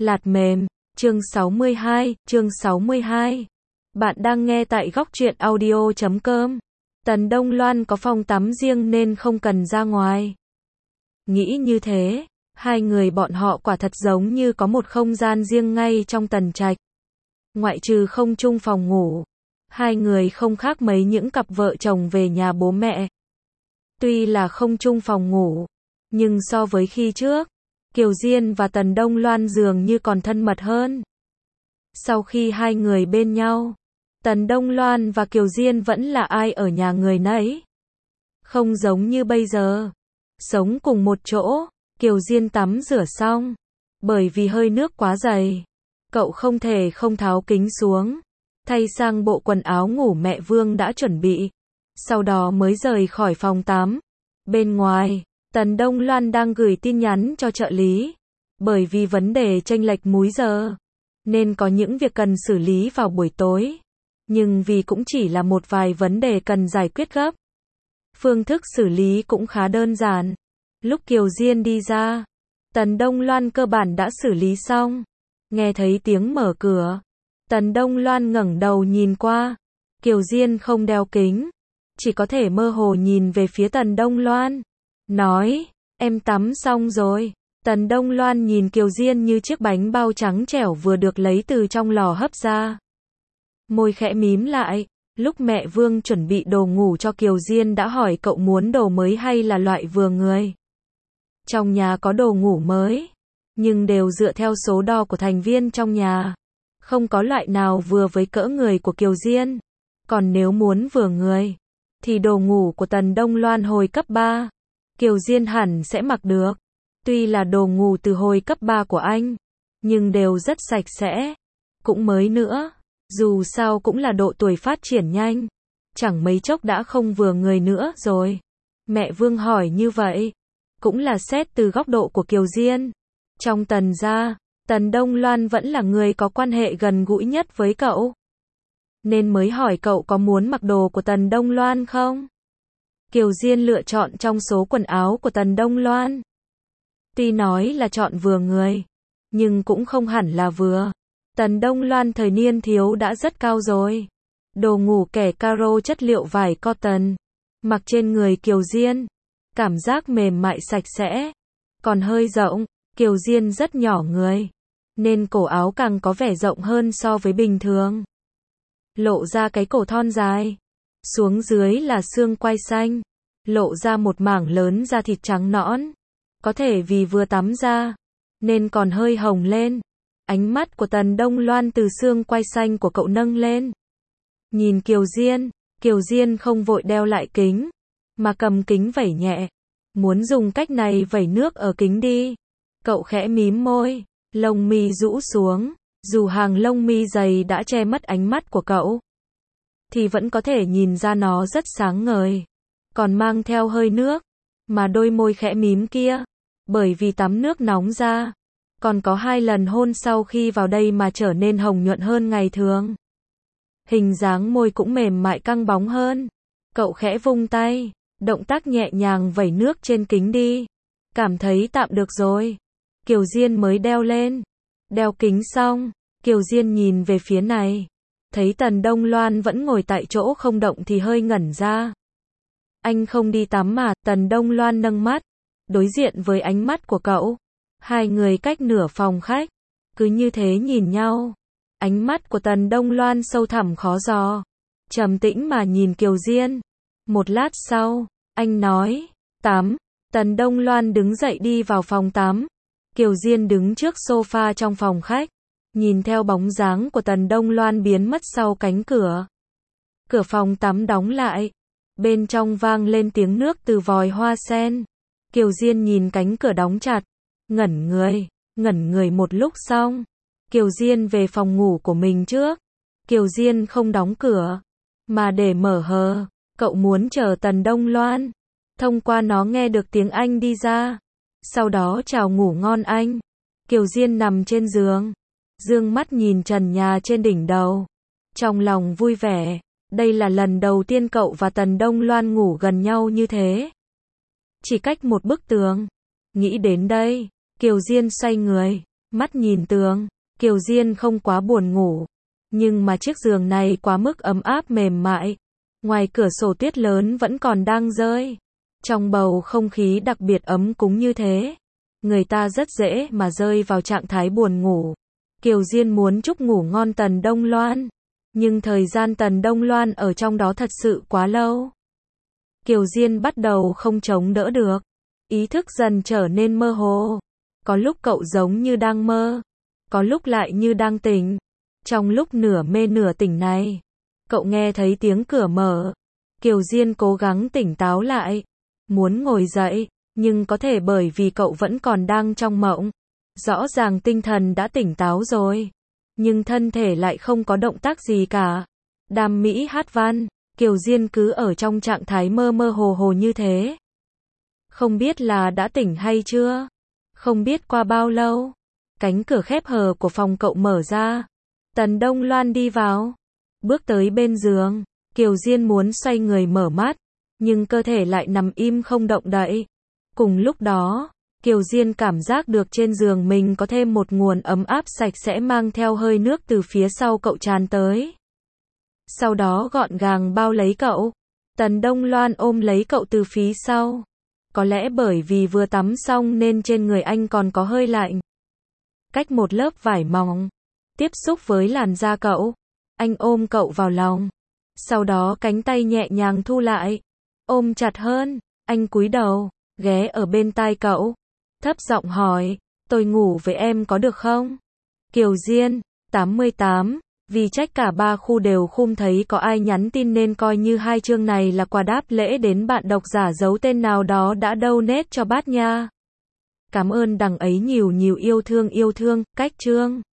Lạt mềm, chương 62. Bạn đang nghe tại góc truyện audio.com. Tần Đông Loan có phòng tắm riêng nên không cần ra ngoài. Nghĩ như thế, hai người bọn họ quả thật giống như có một không gian riêng ngay trong tần trạch. Ngoại trừ không chung phòng ngủ, hai người không khác mấy những cặp vợ chồng về nhà bố mẹ. Tuy là không chung phòng ngủ, nhưng so với khi trước, Kiều Diên và Tần Đông Loan dường như còn thân mật hơn. Sau khi hai người bên nhau, Tần Đông Loan và Kiều Diên vẫn là ai ở nhà người nấy. Không giống như bây giờ, sống cùng một chỗ, Kiều Diên tắm rửa xong, bởi vì hơi nước quá dày, cậu không thể không tháo kính xuống, thay sang bộ quần áo ngủ mẹ Vương đã chuẩn bị, sau đó mới rời khỏi phòng tắm. Bên ngoài, Tần Đông Loan đang gửi tin nhắn cho trợ lý, bởi vì vấn đề chênh lệch múi giờ, nên có những việc cần xử lý vào buổi tối, nhưng vì cũng chỉ là một vài vấn đề cần giải quyết gấp. Phương thức xử lý cũng khá đơn giản. Lúc Kiều Diên đi ra, Tần Đông Loan cơ bản đã xử lý xong. Nghe thấy tiếng mở cửa, Tần Đông Loan ngẩng đầu nhìn qua. Kiều Diên không đeo kính, chỉ có thể mơ hồ nhìn về phía Tần Đông Loan. Nói, em tắm xong rồi. Tần Đông Loan nhìn Kiều Diên như chiếc bánh bao trắng trẻo vừa được lấy từ trong lò hấp ra. Môi khẽ mím lại. Lúc mẹ Vương chuẩn bị đồ ngủ cho Kiều Diên đã hỏi cậu muốn đồ mới hay là loại vừa người. Trong nhà có đồ ngủ mới, nhưng đều dựa theo số đo của thành viên trong nhà. Không có loại nào vừa với cỡ người của Kiều Diên. Còn nếu muốn vừa người, thì đồ ngủ của Tần Đông Loan hồi cấp 3, Kiều Diên hẳn sẽ mặc được. Tuy là đồ ngủ từ hồi cấp 3 của anh, nhưng đều rất sạch sẽ, cũng mới nữa. Dù sao cũng là độ tuổi phát triển nhanh, chẳng mấy chốc đã không vừa người nữa rồi. Mẹ Vương hỏi như vậy, cũng là xét từ góc độ của Kiều Diên. Trong Tần gia, Tần Đông Loan vẫn là người có quan hệ gần gũi nhất với cậu, nên mới hỏi cậu có muốn mặc đồ của Tần Đông Loan không? Kiều Diên lựa chọn trong số quần áo của Tần Đông Loan. Tuy nói là chọn vừa người, nhưng cũng không hẳn là vừa. Tần Đông Loan thời niên thiếu đã rất cao rồi. Đồ ngủ kẻ caro chất liệu vải cotton, mặc trên người Kiều Diên, cảm giác mềm mại sạch sẽ, còn hơi rộng. Kiều Diên rất nhỏ người, nên cổ áo càng có vẻ rộng hơn so với bình thường. Lộ ra cái cổ thon dài, xuống dưới là xương quai xanh, lộ ra một mảng lớn da thịt trắng nõn. Có thể vì vừa tắm ra, nên còn hơi hồng lên. Ánh mắt của Tần Đông Loan từ xương quai xanh của cậu nâng lên. Nhìn Kiều Diên không vội đeo lại kính, mà cầm kính vẩy nhẹ. Muốn dùng cách này vẩy nước ở kính đi. Cậu khẽ mím môi, lông mi rũ xuống, dù hàng lông mi dày đã che mất ánh mắt của cậu, thì vẫn có thể nhìn ra nó rất sáng ngời, còn mang theo hơi nước, mà đôi môi khẽ mím kia, bởi vì tắm nước nóng ra, còn có 2 lần hôn sau khi vào đây mà trở nên hồng nhuận hơn ngày thường. Hình dáng môi cũng mềm mại căng bóng hơn. Cậu khẽ vung tay, động tác nhẹ nhàng vẩy nước trên kính đi. Cảm thấy tạm được rồi. Kiều Diên mới đeo lên. Đeo kính xong, Kiều Diên nhìn về phía này. Thấy Tần Đông Loan vẫn ngồi tại chỗ không động thì hơi ngẩn ra. Anh không đi tắm mà? Tần Đông Loan nâng mắt, đối diện với ánh mắt của cậu. Hai người cách nửa phòng khách, cứ như thế nhìn nhau. Ánh mắt của Tần Đông Loan sâu thẳm khó dò, trầm tĩnh mà nhìn Kiều Diên. Một lát sau, anh nói, tắm. Tần Đông Loan đứng dậy đi vào phòng tắm. Kiều Diên đứng trước sofa trong phòng khách, nhìn theo bóng dáng của Tần Đông Loan biến mất sau cánh cửa. Cửa phòng tắm đóng lại, bên trong vang lên tiếng nước từ vòi hoa sen. Kiều Diên nhìn cánh cửa đóng chặt, ngẩn người một lúc xong. Kiều Diên về phòng ngủ của mình trước. Kiều Diên không đóng cửa, mà để mở hờ. Cậu muốn chờ Tần Đông Loan, thông qua nó nghe được tiếng anh đi ra. Sau đó chào ngủ ngon anh. Kiều Diên nằm trên giường, dương mắt nhìn trần nhà trên đỉnh đầu, trong lòng vui vẻ. Đây là lần đầu tiên cậu và Tần Đông Loan ngủ gần nhau như thế, chỉ cách một bức tường. Nghĩ đến đây, Kiều Diên xoay người, Mắt nhìn tường, Kiều Diên không quá buồn ngủ. Nhưng mà chiếc giường này quá mức ấm áp mềm mại. Ngoài cửa sổ tuyết lớn vẫn còn đang rơi. Trong bầu không khí đặc biệt ấm cúng như thế, người ta rất dễ mà rơi vào trạng thái buồn ngủ. Kiều Diên muốn chúc ngủ ngon Tần Đông Loan. Nhưng thời gian Tần Đông Loan ở trong đó thật sự quá lâu. Kiều Diên bắt đầu không chống đỡ được. Ý thức dần trở nên mơ hồ. Có lúc cậu giống như đang mơ. Có lúc lại như đang tỉnh. Trong lúc nửa mê nửa tỉnh này, cậu nghe thấy tiếng cửa mở. Kiều Diên cố gắng tỉnh táo lại. Muốn ngồi dậy, nhưng có thể bởi vì cậu vẫn còn đang trong mộng. Rõ ràng tinh thần đã tỉnh táo rồi, nhưng thân thể lại không có động tác gì cả. Đam mỹ hát văn, Kiều Diên cứ ở trong trạng thái mơ mơ hồ hồ như thế. Không biết là đã tỉnh hay chưa. Không biết qua bao lâu, cánh cửa khép hờ của phòng cậu mở ra. Tần Đông Loan đi vào, bước tới bên giường. Kiều Diên muốn xoay người mở mắt, nhưng cơ thể lại nằm im không động đậy. Cùng lúc đó, Kiều Diên cảm giác được trên giường mình có thêm một nguồn ấm áp sạch sẽ mang theo hơi nước từ phía sau cậu tràn tới. Sau đó gọn gàng bao lấy cậu. Tần Đông Loan ôm lấy cậu từ phía sau. Có lẽ bởi vì vừa tắm xong nên trên người anh còn có hơi lạnh. Cách một lớp vải mỏng, tiếp xúc với làn da cậu, anh ôm cậu vào lòng. Sau đó cánh tay nhẹ nhàng thu lại, ôm chặt hơn. Anh cúi đầu, ghé ở bên tai cậu, thấp giọng hỏi, tôi ngủ với em có được không? Kiều Diên, 88, vì trách cả ba khu đều không thấy có ai nhắn tin nên coi như hai chương này là quà đáp lễ đến bạn độc giả giấu tên nào đó đã donate cho bát nha. Cảm ơn đằng ấy nhiều nhiều yêu thương, cách chương.